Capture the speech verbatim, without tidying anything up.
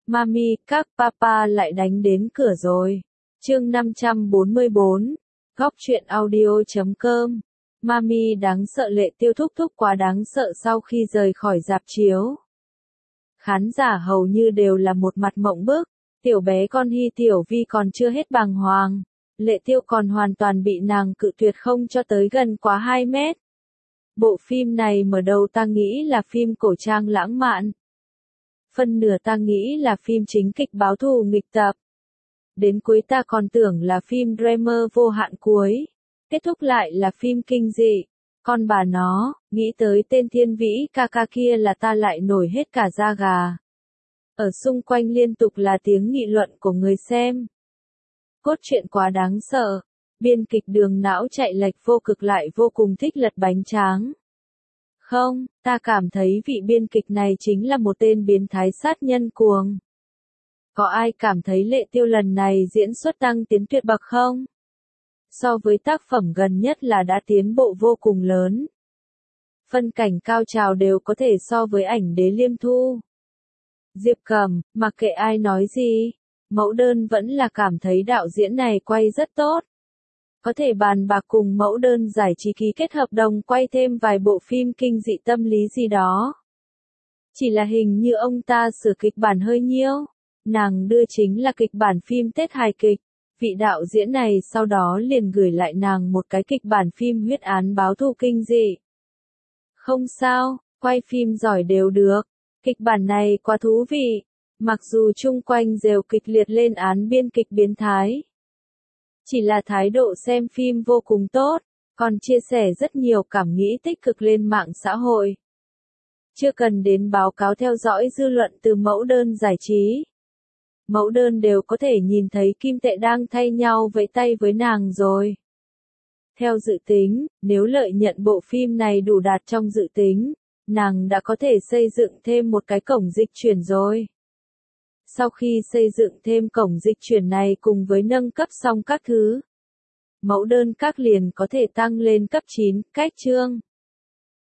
Mami, các papa lại đánh đến cửa rồi. Chương năm trăm bốn mươi bốn, góc truyện audio chấm com. Mami đáng sợ, Lệ Tiêu thúc thúc quá đáng sợ sau khi rời khỏi rạp chiếu. Khán giả hầu như đều là một mặt mộng bức, tiểu bé con Hy Tiểu Vi còn chưa hết bàng hoàng. Lệ Tiêu còn hoàn toàn bị nàng cự tuyệt không cho tới gần quá hai mét. Bộ phim này mở đầu ta nghĩ là phim cổ trang lãng mạn. Phân nửa ta nghĩ là phim chính kịch báo thù nghịch tập. Đến cuối ta còn tưởng là phim drama vô hạn cuối. Kết thúc lại là phim kinh dị. Con bà nó, nghĩ tới tên Thiên Vĩ ca ca kia là ta lại nổi hết cả da gà. Ở xung quanh liên tục là tiếng nghị luận của người xem. Cốt truyện quá đáng sợ. Biên kịch Đường não chạy lệch vô cực lại vô cùng thích lật bánh tráng. Không, ta cảm thấy vị biên kịch này chính là một tên biến thái sát nhân cuồng. Có ai cảm thấy Lệ Tiêu lần này diễn xuất tăng tiến tuyệt bậc không? So với tác phẩm gần nhất là đã tiến bộ vô cùng lớn. Phân cảnh cao trào đều có thể so với ảnh Đế Liêm Thu. Diệp Cầm, mặc kệ ai nói gì, mẫu đơn vẫn là cảm thấy đạo diễn này quay rất tốt. Có thể bàn bạc cùng mẫu đơn giải trí ký kết hợp đồng quay thêm vài bộ phim kinh dị tâm lý gì đó. Chỉ là hình như ông ta sửa kịch bản hơi nhiều. Nàng đưa chính là kịch bản phim Tết hài kịch. Vị đạo diễn này sau đó liền gửi lại nàng một cái kịch bản phim huyết án báo thù kinh dị. Không sao, quay phim giỏi đều được. Kịch bản này quá thú vị. Mặc dù chung quanh đều kịch liệt lên án biên kịch biến thái. Chỉ là thái độ xem phim vô cùng tốt, còn chia sẻ rất nhiều cảm nghĩ tích cực lên mạng xã hội. Chưa cần đến báo cáo theo dõi dư luận từ mẫu đơn giải trí. Mẫu đơn đều có thể nhìn thấy kim tệ đang thay nhau vẫy tay với nàng rồi. Theo dự tính, nếu lợi nhuận bộ phim này đủ đạt trong dự tính, nàng đã có thể xây dựng thêm một cái cổng dịch chuyển rồi. Sau khi xây dựng thêm cổng dịch chuyển này cùng với nâng cấp xong các thứ, mẫu đơn các liền có thể tăng lên cấp chín, cách chương.